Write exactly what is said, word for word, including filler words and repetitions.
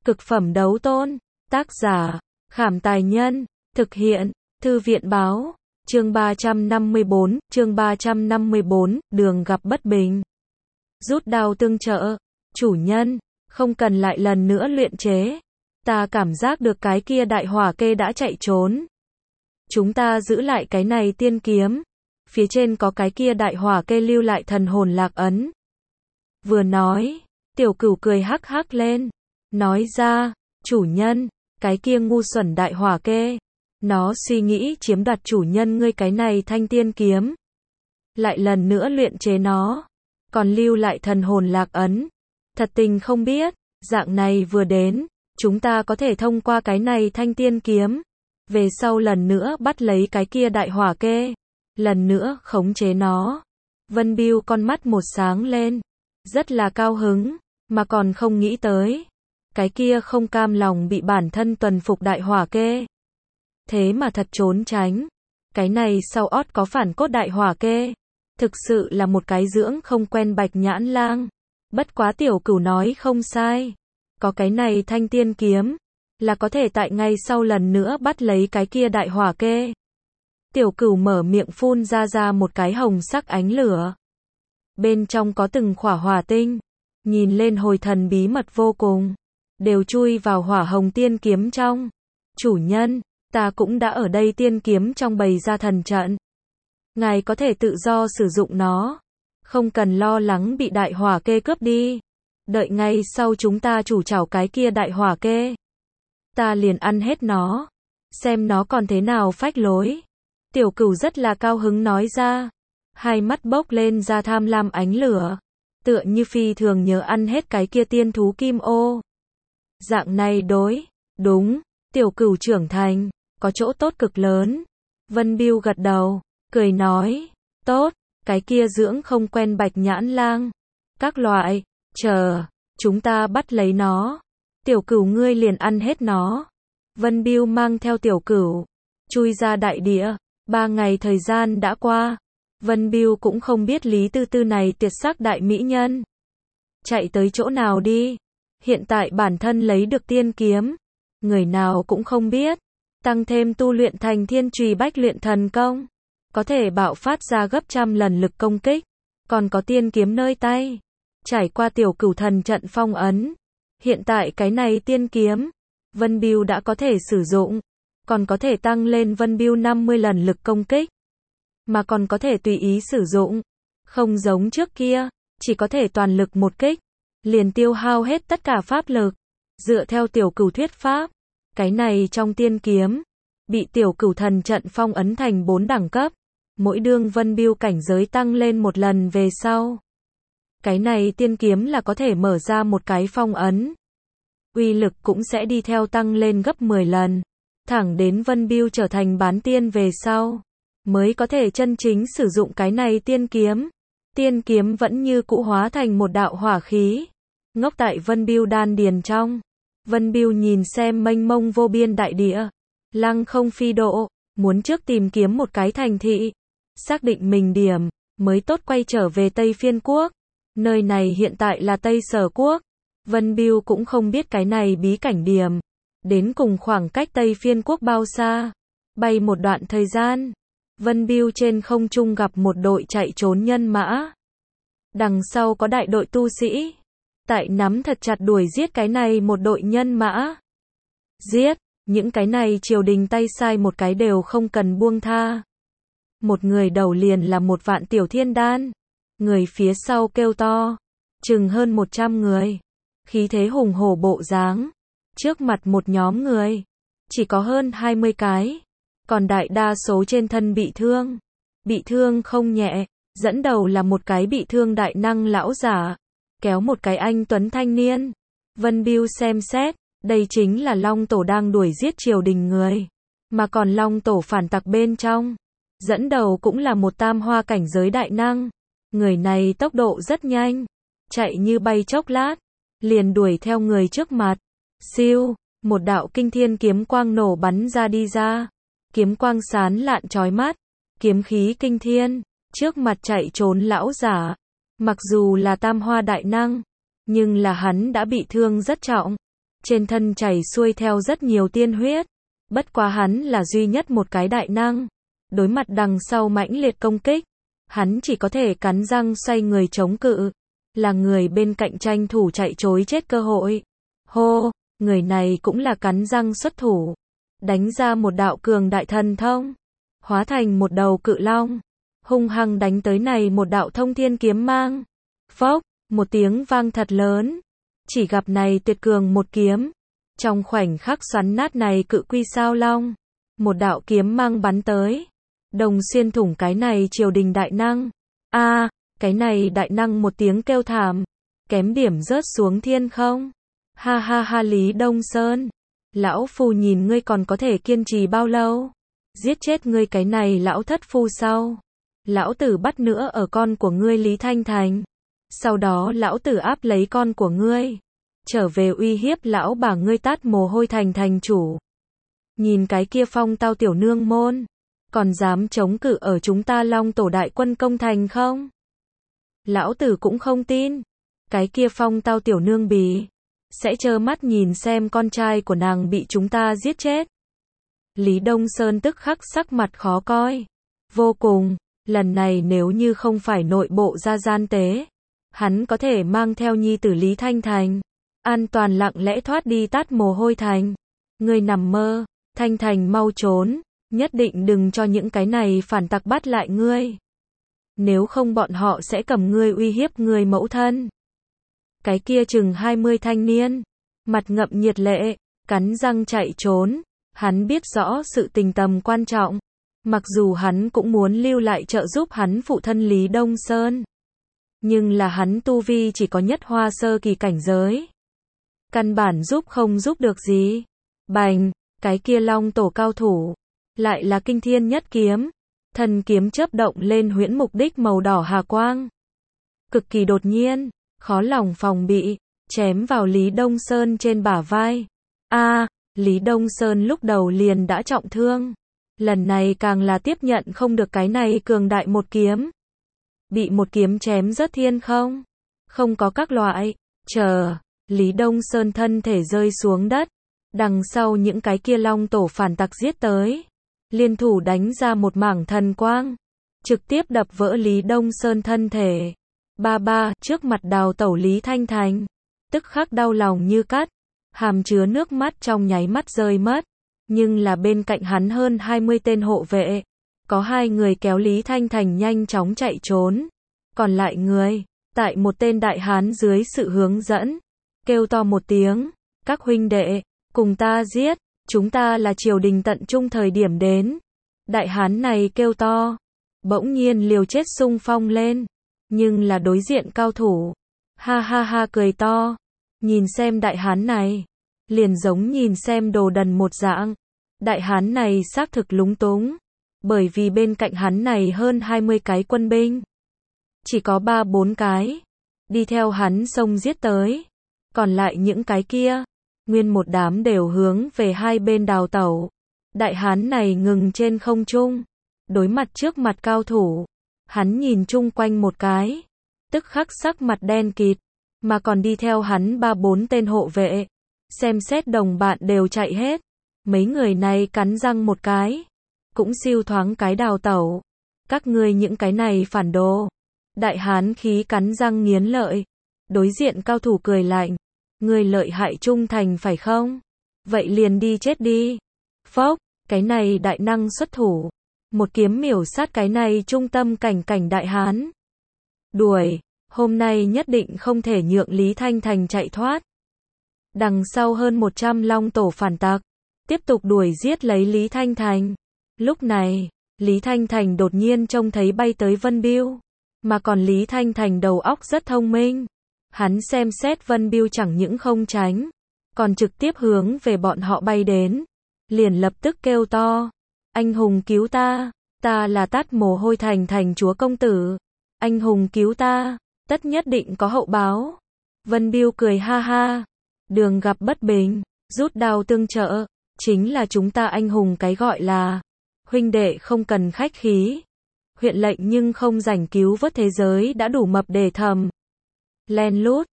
Cực phẩm đấu tôn. Tác giả, Khảm Tài Nhân. Thực hiện, Thư viện Báo. Chương ba trăm năm mươi bốn, chương ba trăm năm mươi bốn, đường gặp bất bình. Rút đao tương trợ. Chủ nhân, không cần lại lần nữa luyện chế. Ta cảm giác được cái kia đại hỏa kê đã chạy trốn. Chúng ta giữ lại cái này tiên kiếm. Phía trên có cái kia đại hỏa kê lưu lại thần hồn lạc ấn. Vừa nói, tiểu cửu cười hắc hắc lên. Nói ra, chủ nhân, cái kia ngu xuẩn đại hỏa kê. Nó suy nghĩ chiếm đoạt chủ nhân ngươi cái này thanh tiên kiếm. Lại lần nữa luyện chế nó. Còn lưu lại thần hồn lạc ấn. Thật tình không biết, dạng này vừa đến, chúng ta có thể thông qua cái này thanh tiên kiếm. Về sau lần nữa bắt lấy cái kia đại hỏa kê. Lần nữa khống chế nó. Vân Biêu con mắt một sáng lên. Rất là cao hứng, mà còn không nghĩ tới. Cái kia không cam lòng bị bản thân tuần phục đại hỏa kê. Thế mà thật trốn tránh. Cái này sau ót có phản cốt đại hỏa kê. Thực sự là một cái dưỡng không quen bạch nhãn lang. Bất quá tiểu cửu nói không sai. Có cái này thanh tiên kiếm. Là có thể tại ngay sau lần nữa bắt lấy cái kia đại hỏa kê. Tiểu cửu mở miệng phun ra ra một cái hồng sắc ánh lửa. Bên trong có từng khỏa hỏa tinh. Nhìn lên hồi thần bí mật vô cùng. Đều chui vào hỏa hồng tiên kiếm trong. Chủ nhân, ta cũng đã ở đây tiên kiếm trong bày ra thần trận. Ngài có thể tự do sử dụng nó. Không cần lo lắng bị đại hỏa kê cướp đi. Đợi ngay sau chúng ta chủ chảo cái kia đại hỏa kê. Ta liền ăn hết nó. Xem nó còn thế nào phách lối. Tiểu cửu rất là cao hứng nói ra. Hai mắt bốc lên ra tham lam ánh lửa. Tựa như phi thường nhớ ăn hết cái kia tiên thú kim ô. Dạng này đối, đúng, tiểu cửu trưởng thành, có chỗ tốt cực lớn. Vân Biêu gật đầu, cười nói, tốt, cái kia dưỡng không quen bạch nhãn lang. Các loại, chờ, chúng ta bắt lấy nó. Tiểu cửu ngươi liền ăn hết nó. Vân Biêu mang theo tiểu cửu, chui ra đại địa. Ba ngày thời gian đã qua. Vân Biêu cũng không biết Lý Tư Tư này tuyệt sắc đại mỹ nhân. Chạy tới chỗ nào đi. Hiện tại bản thân lấy được tiên kiếm. Người nào cũng không biết. Tăng thêm tu luyện thành thiên trùy bách luyện thần công. Có thể bạo phát ra gấp trăm lần lực công kích. Còn có tiên kiếm nơi tay. Trải qua tiểu cửu thần trận phong ấn. Hiện tại cái này tiên kiếm. Vân Biêu đã có thể sử dụng. Còn có thể tăng lên Vân Biêu năm mươi lần lực công kích. Mà còn có thể tùy ý sử dụng. Không giống trước kia. Chỉ có thể toàn lực một kích. Liền tiêu hao hết tất cả pháp lực. Dựa theo tiểu cửu thuyết pháp. Cái này trong tiên kiếm. Bị tiểu cửu thần trận phong ấn thành bốn đẳng cấp. Mỗi đương Vân Biêu cảnh giới tăng lên một lần về sau. Cái này tiên kiếm là có thể mở ra một cái phong ấn. Uy lực cũng sẽ đi theo tăng lên gấp mười lần. Thẳng đến Vân Biêu trở thành bán tiên về sau. Mới có thể chân chính sử dụng cái này tiên kiếm. Tiên kiếm vẫn như cũ hóa thành một đạo hỏa khí. Ngốc tại Vân Biêu đan điền trong. Vân Biêu nhìn xem mênh mông vô biên đại địa. Lăng không phi độ. Muốn trước tìm kiếm một cái thành thị. Xác định mình điểm. Mới tốt quay trở về Tây Phiên Quốc. Nơi này hiện tại là Tây Sở Quốc. Vân Biêu cũng không biết cái này bí cảnh điểm. Đến cùng khoảng cách Tây Phiên Quốc bao xa. Bay một đoạn thời gian. Vân Biêu trên không trung gặp một đội chạy trốn nhân mã. Đằng sau có đại đội tu sĩ. Tại nắm thật chặt đuổi giết cái này một đội nhân mã. Giết, những cái này triều đình tay sai một cái đều không cần buông tha. Một người đầu liền là một vạn tiểu thiên đan. Người phía sau kêu to. Chừng hơn một trăm người. Khí thế hùng hổ bộ dáng. Trước mặt một nhóm người. Chỉ có hơn hai mươi cái. Còn đại đa số trên thân bị thương. Bị thương không nhẹ. Dẫn đầu là một cái bị thương đại năng lão giả. Kéo một cái anh tuấn thanh niên. Vân Biêu xem xét. Đây chính là Long Tổ đang đuổi giết triều đình người. Mà còn Long Tổ phản tặc bên trong. Dẫn đầu cũng là một tam hoa cảnh giới đại năng. Người này tốc độ rất nhanh. Chạy như bay chốc lát. Liền đuổi theo người trước mặt. Siêu. Một đạo kinh thiên kiếm quang nổ bắn ra đi ra. Kiếm quang sán lạn chói mắt. Kiếm khí kinh thiên. Trước mặt chạy trốn lão giả. Mặc dù là tam hoa đại năng. Nhưng là hắn đã bị thương rất trọng. trên thân chảy xuôi theo rất nhiều tiên huyết. Bất quá hắn là duy nhất một cái đại năng. Đối mặt đằng sau mãnh liệt công kích, hắn chỉ có thể cắn răng xoay người chống cự. Là người bên cạnh tranh thủ chạy trối chết cơ hội. Hô, người này cũng là cắn răng xuất thủ. Đánh ra một đạo cường đại thần thông. Hóa thành một đầu cự long. Hung hăng đánh tới này một đạo thông thiên kiếm mang. Phốc, một tiếng vang thật lớn. Chỉ gặp này tuyệt cường một kiếm. Trong khoảnh khắc xoắn nát này cự quy sao long. Một đạo kiếm mang bắn tới. Đồng xuyên thủng cái này triều đình đại năng. A, à, cái này đại năng một tiếng kêu thảm. Kém điểm rớt xuống thiên không. Ha ha ha Lý Đông Sơn. Lão phu nhìn ngươi còn có thể kiên trì bao lâu. Giết chết ngươi cái này lão thất phu sau. Lão tử bắt nữa ở con của ngươi Lý Thanh Thành. Sau đó lão tử áp lấy con của ngươi. Trở về uy hiếp lão bà ngươi tát mồ hôi thành thành chủ. Nhìn cái kia phong tao tiểu nương môn. Còn dám chống cự ở chúng ta Long Tổ đại quân công thành không? Lão tử cũng không tin. Cái kia phong tao tiểu nương bì. Sẽ trơ mắt nhìn xem con trai của nàng bị chúng ta giết chết. Lý Đông Sơn tức khắc sắc mặt khó coi. Vô cùng. Lần này nếu như không phải nội bộ ra gian tế. Hắn có thể mang theo nhi tử Lý Thanh Thành. An toàn lặng lẽ thoát đi tát mồ hôi thành. Ngươi nằm mơ. Thanh Thành mau trốn. Nhất định đừng cho những cái này phản tặc bắt lại ngươi. Nếu không bọn họ sẽ cầm ngươi uy hiếp người mẫu thân. Cái kia chừng hai mươi thanh niên. Mặt ngậm nhiệt lệ. Cắn răng chạy trốn. Hắn biết rõ sự tình tầm quan trọng. Mặc dù hắn cũng muốn lưu lại trợ giúp hắn phụ thân Lý Đông Sơn. Nhưng là hắn tu vi chỉ có nhất hoa sơ kỳ cảnh giới. Căn bản giúp không giúp được gì. Bành, cái kia Long Tổ cao thủ. Lại là kinh thiên nhất kiếm. Thần kiếm chớp động lên huyễn mục đích màu đỏ hà quang. Cực kỳ đột nhiên, khó lòng phòng bị, chém vào Lý Đông Sơn trên bả vai. A, à, Lý Đông Sơn lúc đầu liền đã trọng thương. Lần này càng là tiếp nhận không được cái này cường đại một kiếm. Bị một kiếm chém rớt thiên không. Không có các loại. Chờ, Lý Đông Sơn thân thể rơi xuống đất. Đằng sau những cái kia Long Tổ phản tặc giết tới. Liên thủ đánh ra một mảng thần quang. Trực tiếp đập vỡ Lý Đông Sơn thân thể. Ba ba, trước mặt đào tẩu Lý Thanh Thành. Tức khắc đau lòng như cắt. Hàm chứa nước mắt trong nháy mắt rơi mất. Nhưng là bên cạnh hắn hơn hai mươi tên hộ vệ. Có hai người kéo Lý Thanh Thành nhanh chóng chạy trốn. Còn lại người, tại một tên đại hán dưới sự hướng dẫn. Kêu to một tiếng. Các huynh đệ, cùng ta giết. Chúng ta là triều đình tận trung thời điểm đến. Đại hán này kêu to. Bỗng nhiên liều chết xung phong lên. Nhưng là đối diện cao thủ. Ha ha ha cười to. Nhìn xem đại hán này. Liền giống nhìn xem đồ đần một dạng. Đại hán này xác thực lúng túng. Bởi vì bên cạnh hắn này hơn hai mươi cái quân binh. Chỉ có ba bốn cái. Đi theo hắn xông giết tới. Còn lại những cái kia. Nguyên một đám đều hướng về hai bên đào tẩu. Đại hán này ngừng trên không trung. Đối mặt trước mặt cao thủ. Hắn nhìn chung quanh một cái. Tức khắc sắc mặt đen kịt. Mà còn đi theo hắn ba bốn tên hộ vệ. Xem xét đồng bạn đều chạy hết. Mấy người này cắn răng một cái. Cũng siêu thoáng cái đào tẩu. Các ngươi những cái này phản đồ. Đại hán khí cắn răng nghiến lợi. Đối diện cao thủ cười lạnh. Ngươi lợi hại trung thành phải không? Vậy liền đi chết đi. Phốc, cái này đại năng xuất thủ. Một kiếm miểu sát cái này trung tâm cảnh cảnh đại hán. Đuổi, hôm nay nhất định không thể nhượng Lý Thanh Thành chạy thoát. Đằng sau hơn một trăm Long Tổ phản tặc. Tiếp tục đuổi giết lấy Lý Thanh Thành. Lúc này, Lý Thanh Thành đột nhiên trông thấy bay tới Vân Biêu. Mà còn Lý Thanh Thành đầu óc rất thông minh. Hắn xem xét Vân Biêu chẳng những không tránh. Còn trực tiếp hướng về bọn họ bay đến. Liền lập tức kêu to. Anh hùng cứu ta. Ta là tát mồ hôi thành thành chúa công tử. Anh hùng cứu ta. Tất nhất định có hậu báo. Vân Biêu cười ha ha. Đường gặp bất bình. Rút đao tương trợ. Chính là chúng ta anh hùng cái gọi là. Huynh đệ không cần khách khí. Huyện lệnh nhưng không rảnh cứu vớt thế giới đã đủ mập để thầm. Len lút.